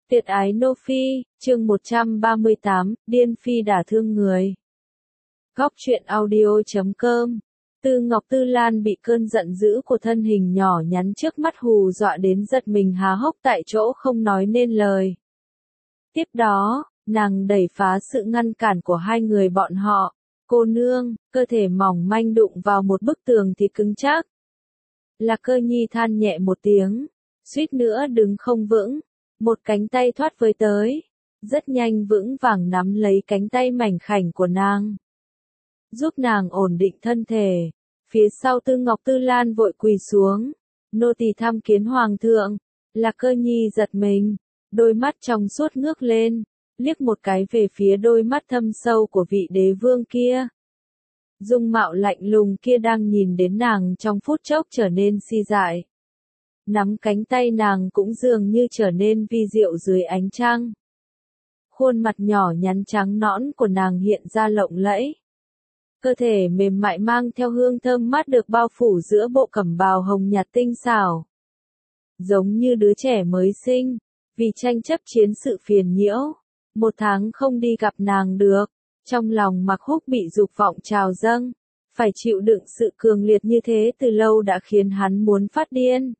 Tuyệt ái Nô Phi, chương 138, Điên Phi đả thương người. Góc truyện audio.com. Tư Ngọc Tư Lan bị cơn giận dữ của thân hình nhỏ nhắn trước mắt hù dọa đến giật mình há hốc tại chỗ không nói nên lời. Tiếp đó, nàng đẩy phá sự ngăn cản của hai người bọn họ. Cô nương, cơ thể mỏng manh đụng vào một bức tường thì cứng chắc. Lạc Cơ Nhi than nhẹ một tiếng, suýt nữa đứng không vững. Một cánh tay thoát với tới, rất nhanh vững vàng nắm lấy cánh tay mảnh khảnh của nàng, giúp nàng ổn định thân thể. Phía sau Tư Ngọc Tư Lan vội quỳ xuống, nô tỳ tham kiến hoàng thượng. Lạc Cơ Nhi giật mình, đôi mắt trong suốt ngước lên, liếc một cái về phía đôi mắt thâm sâu của vị đế vương kia. Dung mạo lạnh lùng kia đang nhìn đến nàng trong phút chốc trở nên si dại. Nắm cánh tay nàng cũng dường như trở nên vi diệu dưới ánh trăng. Khuôn mặt nhỏ nhắn trắng nõn của nàng hiện ra lộng lẫy. Cơ thể mềm mại mang theo hương thơm mát được bao phủ giữa bộ cẩm bào hồng nhạt tinh xảo. Giống như đứa trẻ mới sinh, vì tranh chấp chiến sự phiền nhiễu. 1 tháng không đi gặp nàng được, trong lòng Mạc Húc bị dục vọng trào dâng. Phải chịu đựng sự cường liệt như thế từ lâu đã khiến hắn muốn phát điên.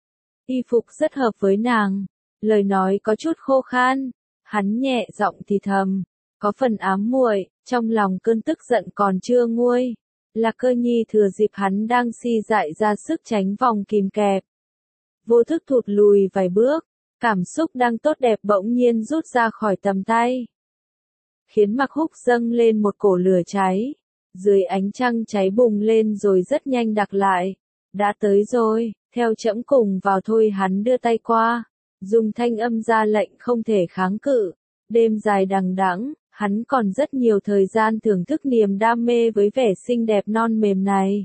Y phục rất hợp với nàng, lời nói có chút khô khan, hắn nhẹ giọng thì thầm, có phần ám muội, trong lòng cơn tức giận còn chưa nguôi. Lạc Cơ Nhi thừa dịp hắn đang si dại ra sức tránh vòng kìm kẹp. Vô thức thụt lùi vài bước, cảm xúc đang tốt đẹp bỗng nhiên rút ra khỏi tầm tay. Khiến Mạc Húc dâng lên một cổ lửa cháy, dưới ánh trăng cháy bùng lên rồi rất nhanh đặc lại. Đã tới rồi. Theo trẫm cùng vào thôi, hắn đưa tay qua, dùng thanh âm ra lệnh không thể kháng cự. Đêm dài đằng đẵng, hắn còn rất nhiều thời gian thưởng thức niềm đam mê với vẻ xinh đẹp non mềm này.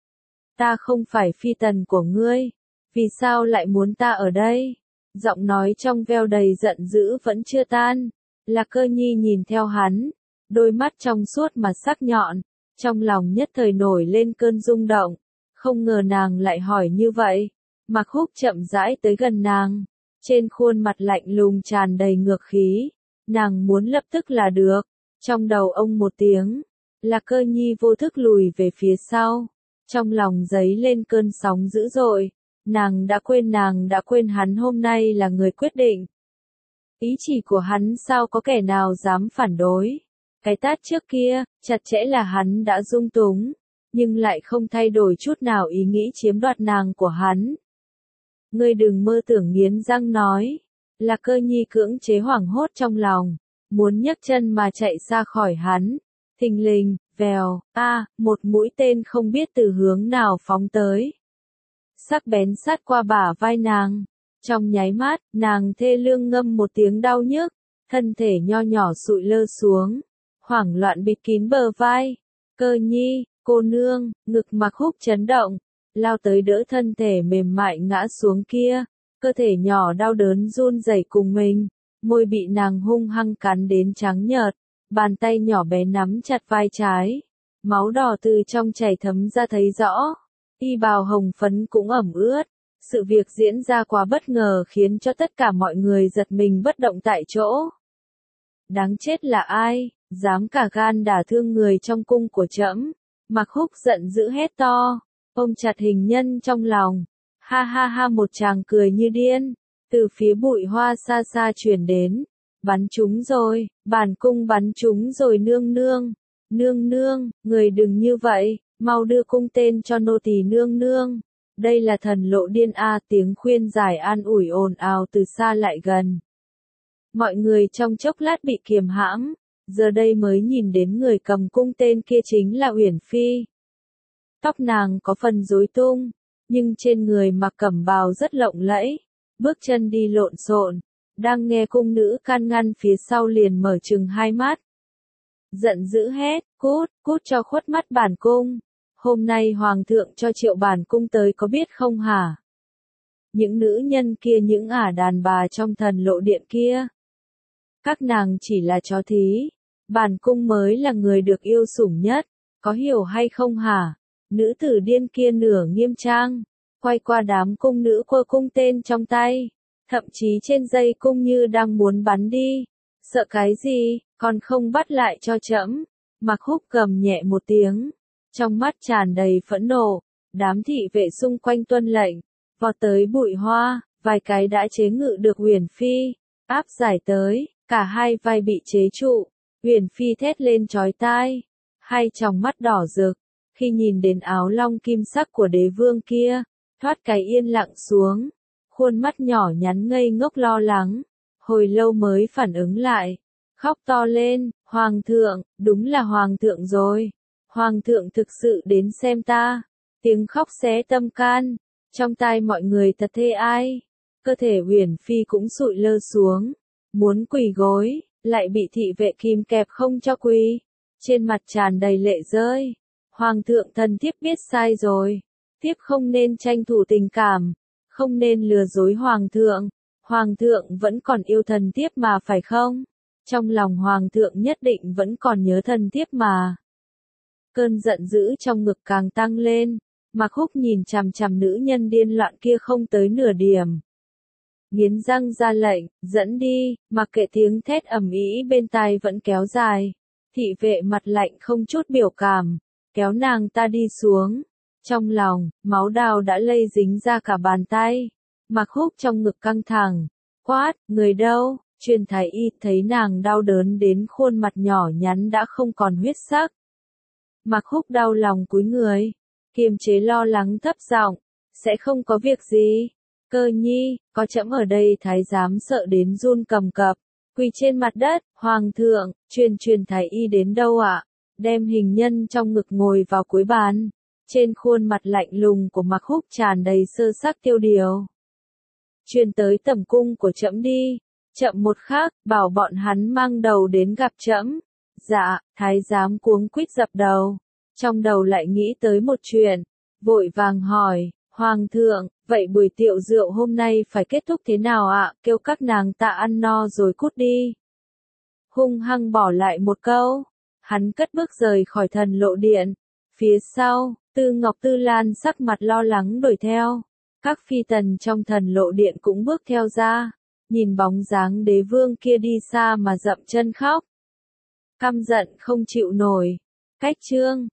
Ta không phải phi tần của ngươi, vì sao lại muốn ta ở đây? Giọng nói trong veo đầy giận dữ vẫn chưa tan. Lạc Cơ Nhi nhìn theo hắn, đôi mắt trong suốt mà sắc nhọn, trong lòng nhất thời nổi lên cơn rung động. Không ngờ nàng lại hỏi như vậy. Mạc Húc chậm rãi tới gần nàng, trên khuôn mặt lạnh lùng tràn đầy ngược khí. Nàng muốn lập tức là được. Trong đầu ông một tiếng, Lạc Cơ Nhi vô thức lùi về phía sau. Trong lòng dấy lên cơn sóng dữ dội. Nàng đã quên hắn hôm nay là người quyết định. Ý chỉ của hắn sao có kẻ nào dám phản đối. Cái tát trước kia, chặt chẽ là hắn đã dung túng, nhưng lại không thay đổi chút nào ý nghĩ chiếm đoạt nàng của hắn. Ngươi đừng mơ tưởng, nghiến răng nói. Lạc Cơ Nhi cưỡng chế hoảng hốt trong lòng, muốn nhấc chân mà chạy ra khỏi hắn. Thình lình, vèo, một mũi tên không biết từ hướng nào phóng tới. Sắc bén sát qua bả vai nàng. Trong nháy mắt, nàng thê lương ngâm một tiếng đau nhức, thân thể nho nhỏ sụi lơ xuống, hoảng loạn bịt kín bờ vai. Cơ Nhi, cô nương, ngực Mạc Húc chấn động, lao tới đỡ thân thể mềm mại ngã xuống kia, cơ thể nhỏ đau đớn run rẩy cùng mình, môi bị nàng hung hăng cắn đến trắng nhợt, bàn tay nhỏ bé nắm chặt vai trái, máu đỏ từ trong chảy thấm ra thấy rõ, y bào hồng phấn cũng ẩm ướt. Sự việc diễn ra quá bất ngờ khiến cho tất cả mọi người giật mình bất động tại chỗ. Đáng chết là ai, dám cả gan đả thương người trong cung của trẫm? Mạc Húc giận dữ hét to, ôm chặt hình nhân trong lòng. Ha ha ha, một tràng cười như điên, từ phía bụi hoa xa xa truyền đến. Bắn chúng rồi, bản cung bắn chúng rồi nương nương. Nương nương, người đừng như vậy, mau đưa cung tên cho nô tỳ nương nương. Đây là thần lộ điên tiếng khuyên giải an ủi ồn ào từ xa lại gần. Mọi người trong chốc lát bị kiềm hãm, giờ đây mới nhìn đến người cầm cung tên kia chính là Uyển Phi. Tóc nàng có phần rối tung, nhưng trên người mặc cẩm bào rất lộng lẫy, bước chân đi lộn xộn, đang nghe cung nữ can ngăn phía sau liền mở trừng hai mắt. Giận dữ hét, cút cho khuất mắt bản cung. Hôm nay hoàng thượng cho triệu bản cung tới có biết không hả? Những nữ nhân kia, những đàn bà trong thần lộ điện kia, các nàng chỉ là chó thí, bản cung mới là người được yêu sủng nhất, có hiểu hay không hả? Nữ tử điên kia nửa nghiêm trang, quay qua đám cung nữ quơ cung tên trong tay, thậm chí trên dây cung như đang muốn bắn đi. Sợ cái gì, còn không bắt lại cho trẫm. Mạc Húc gầm nhẹ một tiếng, trong mắt tràn đầy phẫn nộ. Đám thị vệ xung quanh tuân lệnh, vọt tới bụi hoa, vài cái đã chế ngự được Uyển Phi, áp giải tới, cả hai vai bị chế trụ. Uyển Phi thét lên chói tai, hai tròng mắt đỏ rực, khi nhìn đến áo long kim sắc của đế vương kia, thoát cái yên lặng xuống, khuôn mắt nhỏ nhắn ngây ngốc lo lắng, hồi lâu mới phản ứng lại, khóc to lên, Hoàng thượng, đúng là Hoàng thượng rồi, Hoàng thượng thực sự đến xem ta, tiếng khóc xé tâm can, trong tai mọi người thật thê ai, cơ thể Uyển Phi cũng sụi lơ xuống, muốn quỳ gối, lại bị thị vệ kìm kẹp không cho quỳ, trên mặt tràn đầy lệ rơi, Hoàng thượng thần thiếp biết sai rồi, thiếp không nên tranh thủ tình cảm, không nên lừa dối Hoàng thượng vẫn còn yêu thần thiếp mà phải không? Trong lòng Hoàng thượng nhất định vẫn còn nhớ thần thiếp mà. Cơn giận dữ trong ngực càng tăng lên, Mạc Húc nhìn chằm chằm nữ nhân điên loạn kia không tới nửa điểm. Nghiến răng ra lệnh, dẫn đi, mặc kệ tiếng thét ầm ĩ bên tai vẫn kéo dài. Thị vệ mặt lạnh không chút biểu cảm, kéo nàng ta đi xuống. Trong lòng, máu đào đã lây dính ra cả bàn tay. Mạc Húc trong ngực căng thẳng, quát, người đâu? Truyền thái y thấy nàng đau đớn đến khuôn mặt nhỏ nhắn đã không còn huyết sắc. Mạc Húc đau lòng cúi người, kiềm chế lo lắng thấp giọng, sẽ không có việc gì. Cơ nhi, có trẫm ở đây thái giám sợ đến run cầm cập, quỳ trên mặt đất, Hoàng thượng, truyền thái y đến đâu ạ? Đem hình nhân trong ngực ngồi vào cuối bàn. Trên khuôn mặt lạnh lùng của Mạc Húc tràn đầy sơ sắc tiêu điều. Truyền tới tẩm cung của trẫm đi. Chậm một khắc, bảo bọn hắn mang đầu đến gặp trẫm. Dạ, thái giám cuống quýt dập đầu. Trong đầu lại nghĩ tới một chuyện, vội vàng hỏi, Hoàng thượng, vậy buổi tiệc rượu hôm nay phải kết thúc thế nào ạ? Kêu các nàng ta ăn no rồi cút đi. Hung hăng bỏ lại một câu, hắn cất bước rời khỏi thần lộ điện. Phía sau, Tư Ngọc Tư Lan sắc mặt lo lắng đuổi theo. Các phi tần trong thần lộ điện cũng bước theo ra, nhìn bóng dáng đế vương kia đi xa mà dậm chân khóc. Căm giận không chịu nổi. Cách chương